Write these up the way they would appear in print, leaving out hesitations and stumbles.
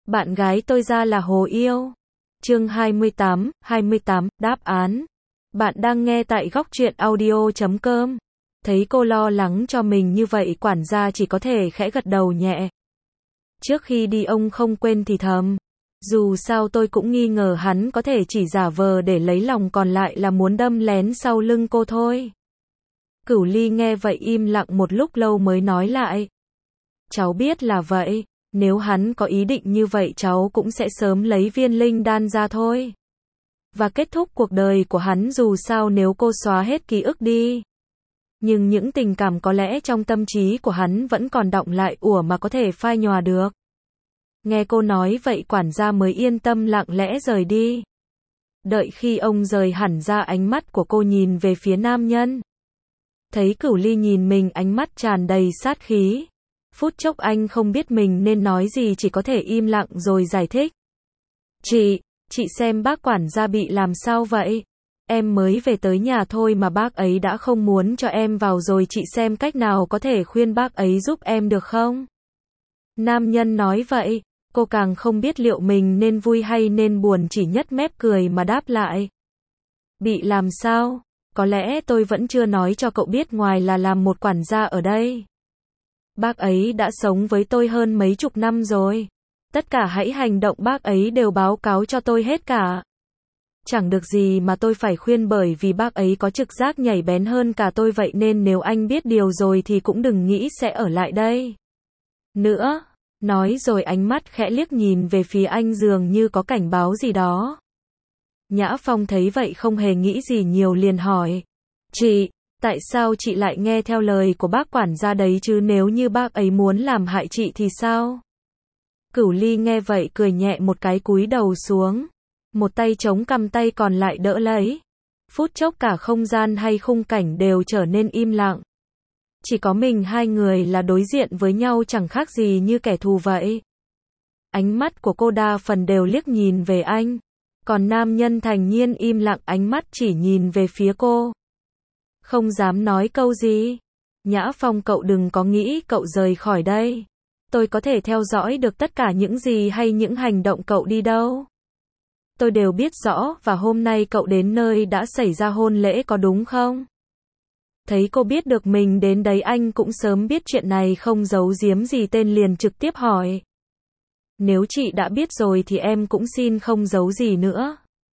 Bạn gái tôi ra là Hồ Yêu. Chương 28, đáp án. Bạn đang nghe tại góc truyện audio.com. Thấy cô lo lắng cho mình như vậy, quản gia chỉ có thể khẽ gật đầu nhẹ. Trước khi đi ông không quên thì thầm. Dù sao tôi cũng nghi ngờ hắn có thể chỉ giả vờ để lấy lòng, còn lại là muốn đâm lén sau lưng cô thôi. Cửu Ly nghe vậy im lặng một lúc lâu mới nói lại. Cháu biết là vậy. Nếu hắn có ý định như vậy cháu cũng sẽ sớm lấy viên linh đan ra thôi. Và kết thúc cuộc đời của hắn, dù sao nếu cô xóa hết ký ức đi. Nhưng những tình cảm có lẽ trong tâm trí của hắn vẫn còn đọng lại, mà có thể phai nhòa được. Nghe cô nói vậy quản gia mới yên tâm lặng lẽ rời đi. Đợi khi ông rời hẳn ra, ánh mắt của cô nhìn về phía nam nhân. Thấy Cửu Ly nhìn mình, ánh mắt tràn đầy sát khí. Phút chốc anh không biết mình nên nói gì, chỉ có thể im lặng rồi giải thích. Chị xem bác quản gia bị làm sao vậy? Em mới về tới nhà thôi mà bác ấy đã không muốn cho em vào rồi, chị xem cách nào có thể khuyên bác ấy giúp em được không? Nam nhân nói vậy, cô càng không biết liệu mình nên vui hay nên buồn, chỉ nhếch mép cười mà đáp lại. Bị làm sao? Có lẽ tôi vẫn chưa nói cho cậu biết, ngoài là làm một quản gia ở đây, bác ấy đã sống với tôi hơn mấy chục năm rồi. Tất cả hãy hành động bác ấy đều báo cáo cho tôi hết cả. Chẳng được gì mà tôi phải khuyên, bởi vì bác ấy có trực giác nhạy bén hơn cả tôi, vậy nên nếu anh biết điều rồi thì cũng đừng nghĩ sẽ ở lại đây nữa. Nói rồi ánh mắt khẽ liếc nhìn về phía anh, dường như có cảnh báo gì đó. Nhã Phong thấy vậy không hề nghĩ gì nhiều, liền hỏi. Tại sao chị lại nghe theo lời của bác quản gia đấy chứ, nếu như bác ấy muốn làm hại chị thì sao? Cửu Ly nghe vậy cười nhẹ một cái, cúi đầu xuống. Một tay chống cằm, tay còn lại đỡ lấy. Phút chốc cả không gian hay khung cảnh đều trở nên im lặng. Chỉ có mình hai người là đối diện với nhau, chẳng khác gì như kẻ thù vậy. Ánh mắt của cô đa phần đều liếc nhìn về anh. Còn nam nhân thản nhiên im lặng, ánh mắt chỉ nhìn về phía cô. Không dám nói câu gì. Nhã Phong, cậu đừng có nghĩ cậu rời khỏi đây. Tôi có thể theo dõi được tất cả những gì hay những hành động cậu đi đâu. Tôi đều biết rõ, và hôm nay cậu đến nơi đã xảy ra hôn lễ có đúng không? Thấy cô biết được mình đến đấy, anh cũng sớm biết chuyện này, không giấu giếm gì tên liền trực tiếp hỏi. Nếu chị đã biết rồi thì em cũng xin không giấu gì nữa.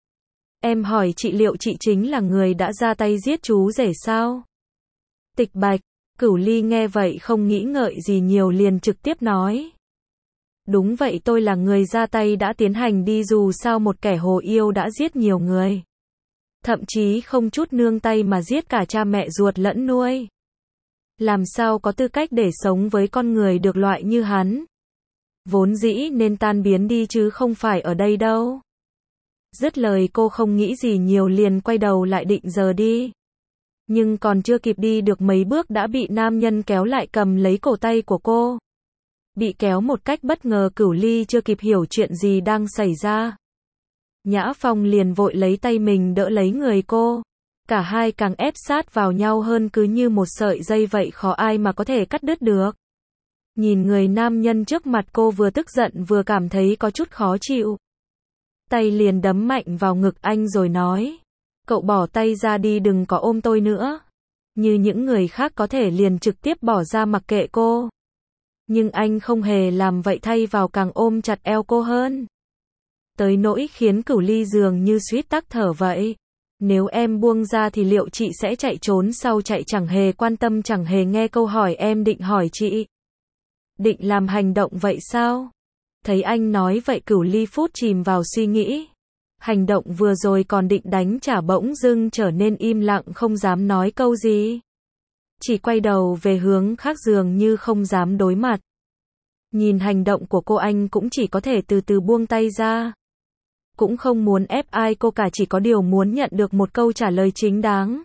Em hỏi chị, liệu chị chính là người đã ra tay giết chú rể sao? Tịch bạch. Cửu Ly nghe vậy không nghĩ ngợi gì nhiều, liền trực tiếp nói. Đúng vậy, tôi là người ra tay đã tiến hành đi, dù sao một kẻ Hồ Yêu đã giết nhiều người. Thậm chí không chút nương tay mà giết cả cha mẹ ruột lẫn nuôi. Làm sao có tư cách để sống với con người được loại như hắn? Vốn dĩ nên tan biến đi chứ không phải ở đây đâu. Dứt lời cô không nghĩ gì nhiều, liền quay đầu lại định rời đi. Nhưng còn chưa kịp đi được mấy bước đã bị nam nhân kéo lại, cầm lấy cổ tay của cô. Bị kéo một cách bất ngờ, Cửu Ly chưa kịp hiểu chuyện gì đang xảy ra. Nhã Phong liền vội lấy tay mình đỡ lấy người cô. Cả hai càng ép sát vào nhau hơn, cứ như một sợi dây vậy, khó ai mà có thể cắt đứt được. Nhìn người nam nhân trước mặt cô, vừa tức giận vừa cảm thấy có chút khó chịu. Tay liền đấm mạnh vào ngực anh rồi nói. Cậu bỏ tay ra đi, đừng có ôm tôi nữa. Như những người khác có thể liền trực tiếp bỏ ra mặc kệ cô. Nhưng anh không hề làm vậy, thay vào càng ôm chặt eo cô hơn. Tới nỗi khiến Cửu Ly dường như suýt tắc thở vậy. Nếu em buông ra thì liệu chị sẽ chạy trốn sao? Chạy chẳng hề quan tâm, chẳng hề nghe câu hỏi em định hỏi chị. Định làm hành động vậy sao? Thấy anh nói vậy, Cửu Ly phút chìm vào suy nghĩ. Hành động vừa rồi còn định đánh trả, bỗng dưng trở nên im lặng, không dám nói câu gì. Chỉ quay đầu về hướng khác, dường như không dám đối mặt. Nhìn hành động của cô, anh cũng chỉ có thể từ từ buông tay ra. Cũng không muốn ép ai cô cả, chỉ có điều muốn nhận được một câu trả lời chính đáng.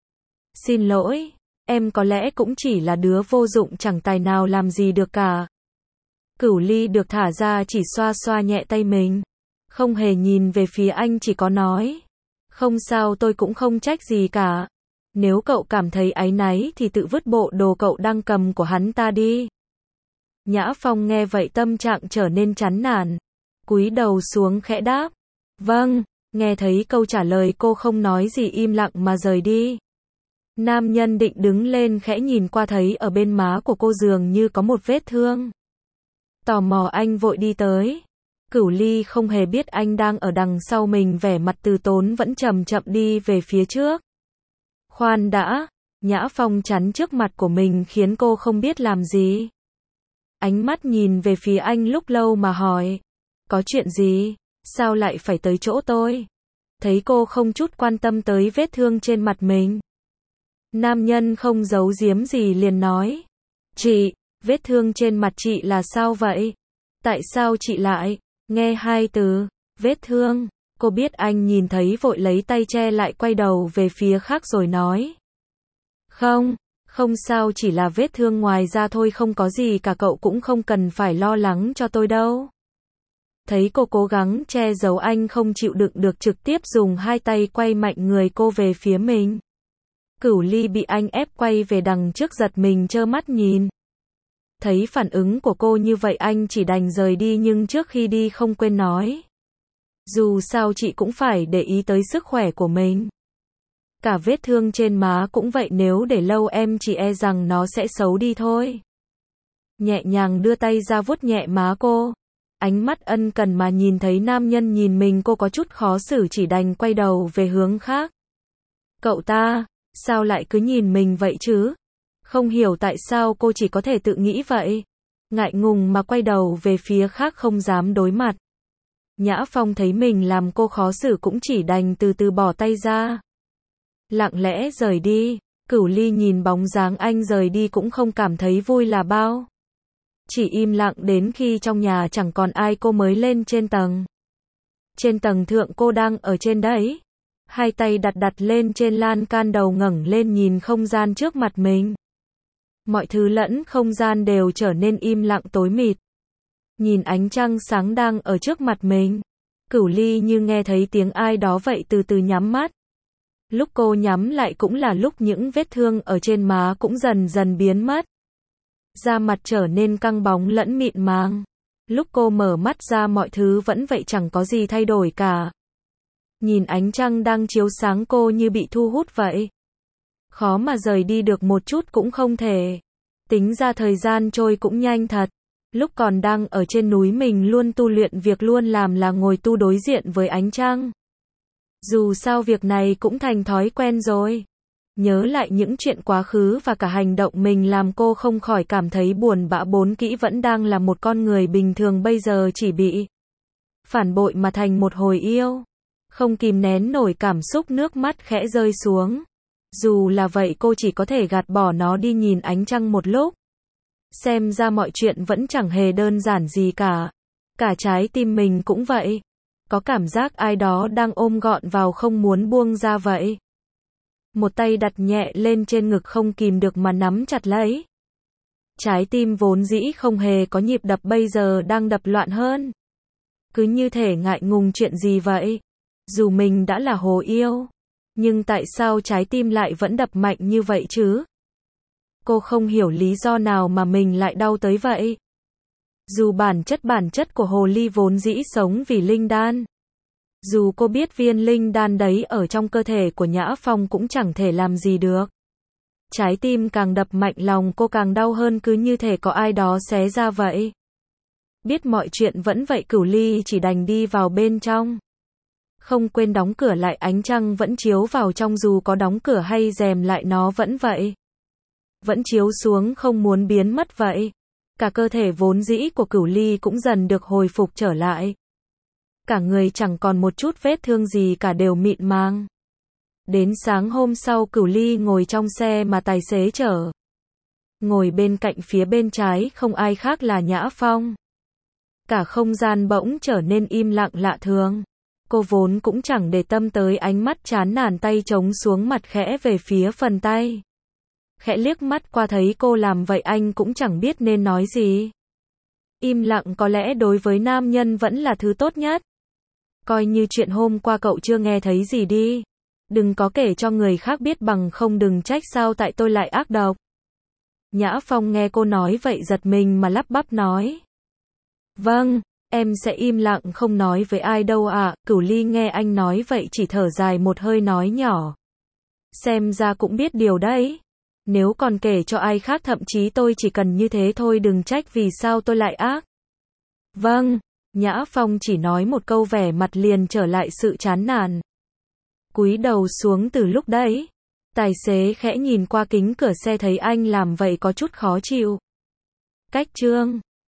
Xin lỗi, em có lẽ cũng chỉ là đứa vô dụng, chẳng tài nào làm gì được cả. Cửu Ly được thả ra chỉ xoa xoa nhẹ tay mình. Không hề nhìn về phía anh, chỉ có nói. Không sao, tôi cũng không trách gì cả. Nếu cậu cảm thấy áy náy thì tự vứt bộ đồ cậu đang cầm của hắn ta đi. Nhã Phong nghe vậy tâm trạng trở nên chán nản. Cúi đầu xuống khẽ đáp. Vâng, nghe thấy câu trả lời cô không nói gì im lặng mà rời đi. Nam nhân định đứng lên khẽ nhìn qua thấy ở bên má của cô dường như có một vết thương. Tò mò anh vội đi tới. Cửu Ly không hề biết anh đang ở đằng sau mình, vẻ mặt từ tốn vẫn chậm chậm đi về phía trước. Khoan đã, Nhã Phong chắn trước mặt của mình khiến cô không biết làm gì. Ánh mắt nhìn về phía anh lúc lâu mà hỏi. Có chuyện gì? Sao lại phải tới chỗ tôi? Thấy cô không chút quan tâm tới vết thương trên mặt mình. Nam nhân không giấu giếm gì liền nói. Chị, vết thương trên mặt chị là sao vậy? Tại sao chị lại? Nghe hai từ, vết thương. Cô biết anh nhìn thấy vội lấy tay che lại, quay đầu về phía khác rồi nói. Không sao, chỉ là vết thương ngoài da thôi, không có gì cả, cậu cũng không cần phải lo lắng cho tôi đâu. Thấy cô cố gắng che giấu, anh không chịu đựng được trực tiếp dùng hai tay quay mạnh người cô về phía mình. Cửu Ly bị anh ép quay về đằng trước giật mình trơ mắt nhìn. Thấy phản ứng của cô như vậy anh chỉ đành rời đi, nhưng trước khi đi không quên nói. Dù sao chị cũng phải để ý tới sức khỏe của mình. Cả vết thương trên má cũng vậy, nếu để lâu em chỉ e rằng nó sẽ xấu đi thôi. Nhẹ nhàng đưa tay ra vuốt nhẹ má cô. Ánh mắt ân cần mà nhìn thấy nam nhân nhìn mình, cô có chút khó xử chỉ đành quay đầu về hướng khác. Cậu ta, sao lại cứ nhìn mình vậy chứ? Không hiểu tại sao cô chỉ có thể tự nghĩ vậy. Ngại ngùng mà quay đầu về phía khác không dám đối mặt. Nhã Phong thấy mình làm cô khó xử cũng chỉ đành từ từ bỏ tay ra. Lặng lẽ rời đi. Cửu Ly nhìn bóng dáng anh rời đi cũng không cảm thấy vui là bao. Chỉ im lặng đến khi trong nhà chẳng còn ai cô mới lên trên tầng. Trên tầng thượng cô đang ở trên đấy. Hai tay đặt lên trên lan can, đầu ngẩng lên nhìn không gian trước mặt mình. Mọi thứ lẫn không gian đều trở nên im lặng tối mịt. Nhìn ánh trăng sáng đang ở trước mặt mình. Cửu Ly như nghe thấy tiếng ai đó vậy từ từ nhắm mắt. Lúc cô nhắm lại cũng là lúc những vết thương ở trên má cũng dần dần biến mất. Da mặt trở nên căng bóng lẫn mịn màng. Lúc cô mở mắt ra mọi thứ vẫn vậy, chẳng có gì thay đổi cả. Nhìn ánh trăng đang chiếu sáng cô như bị thu hút vậy. Khó mà rời đi được một chút cũng không thể. Tính ra thời gian trôi cũng nhanh thật. Lúc còn đang ở trên núi mình luôn tu luyện, việc luôn làm là ngồi tu đối diện với ánh trăng. Dù sao việc này cũng thành thói quen rồi. Nhớ lại những chuyện quá khứ và cả hành động mình làm, cô không khỏi cảm thấy buồn bã. Vốn kỹ vẫn đang là một con người bình thường, bây giờ chỉ bị phản bội mà thành một hồi yêu. Không kìm nén nổi cảm xúc, nước mắt khẽ rơi xuống. Dù là vậy cô chỉ có thể gạt bỏ nó đi, nhìn ánh trăng một lúc. Xem ra mọi chuyện vẫn chẳng hề đơn giản gì cả. Cả trái tim mình cũng vậy. Có cảm giác ai đó đang ôm gọn vào không muốn buông ra vậy. Một tay đặt nhẹ lên trên ngực, không kìm được mà nắm chặt lấy. Trái tim vốn dĩ không hề có nhịp đập bây giờ đang đập loạn hơn. Cứ như thể ngại ngùng chuyện gì vậy. Dù mình đã là hồ yêu, nhưng tại sao trái tim lại vẫn đập mạnh như vậy chứ? Cô không hiểu lý do nào mà mình lại đau tới vậy. Dù bản chất của hồ ly vốn dĩ sống vì linh đan. Dù cô biết viên linh đan đấy ở trong cơ thể của Nhã Phong cũng chẳng thể làm gì được. Trái tim càng đập mạnh, lòng cô càng đau hơn, cứ như thể có ai đó xé ra vậy. Biết mọi chuyện vẫn vậy, Cửu Ly chỉ đành đi vào bên trong. Không quên đóng cửa lại, ánh trăng vẫn chiếu vào trong, dù có đóng cửa hay rèm lại nó vẫn vậy. Vẫn chiếu xuống không muốn biến mất vậy. Cả cơ thể vốn dĩ của Cửu Ly cũng dần được hồi phục trở lại. Cả người chẳng còn một chút vết thương gì cả, đều mịn màng. Đến sáng hôm sau, Cửu Ly ngồi trong xe mà tài xế chở. Ngồi bên cạnh phía bên trái không ai khác là Nhã Phong. Cả không gian bỗng trở nên im lặng lạ thường. Cô vốn cũng chẳng để tâm tới ánh mắt chán nản, tay chống xuống mặt khẽ về phía phần tay. Khẽ liếc mắt qua thấy cô làm vậy anh cũng chẳng biết nên nói gì. Im lặng có lẽ đối với nam nhân vẫn là thứ tốt nhất. Coi như chuyện hôm qua cậu chưa nghe thấy gì đi. Đừng có kể cho người khác biết, bằng không đừng trách sao tại tôi lại ác độc. Nhã Phong nghe cô nói vậy giật mình mà lắp bắp nói. Vâng, Em sẽ im lặng không nói với ai đâu ạ. Cửu Ly nghe anh nói vậy chỉ thở dài một hơi nói nhỏ. Xem ra cũng biết điều đấy. Nếu còn kể cho ai khác thậm chí tôi chỉ cần như thế thôi, đừng trách vì sao tôi lại ác. Vâng, Nhã Phong chỉ nói một câu, vẻ mặt liền trở lại sự chán nản. Cúi đầu xuống. Từ lúc đấy, tài xế khẽ nhìn qua kính cửa xe thấy anh làm vậy có chút khó chịu. Cách Trương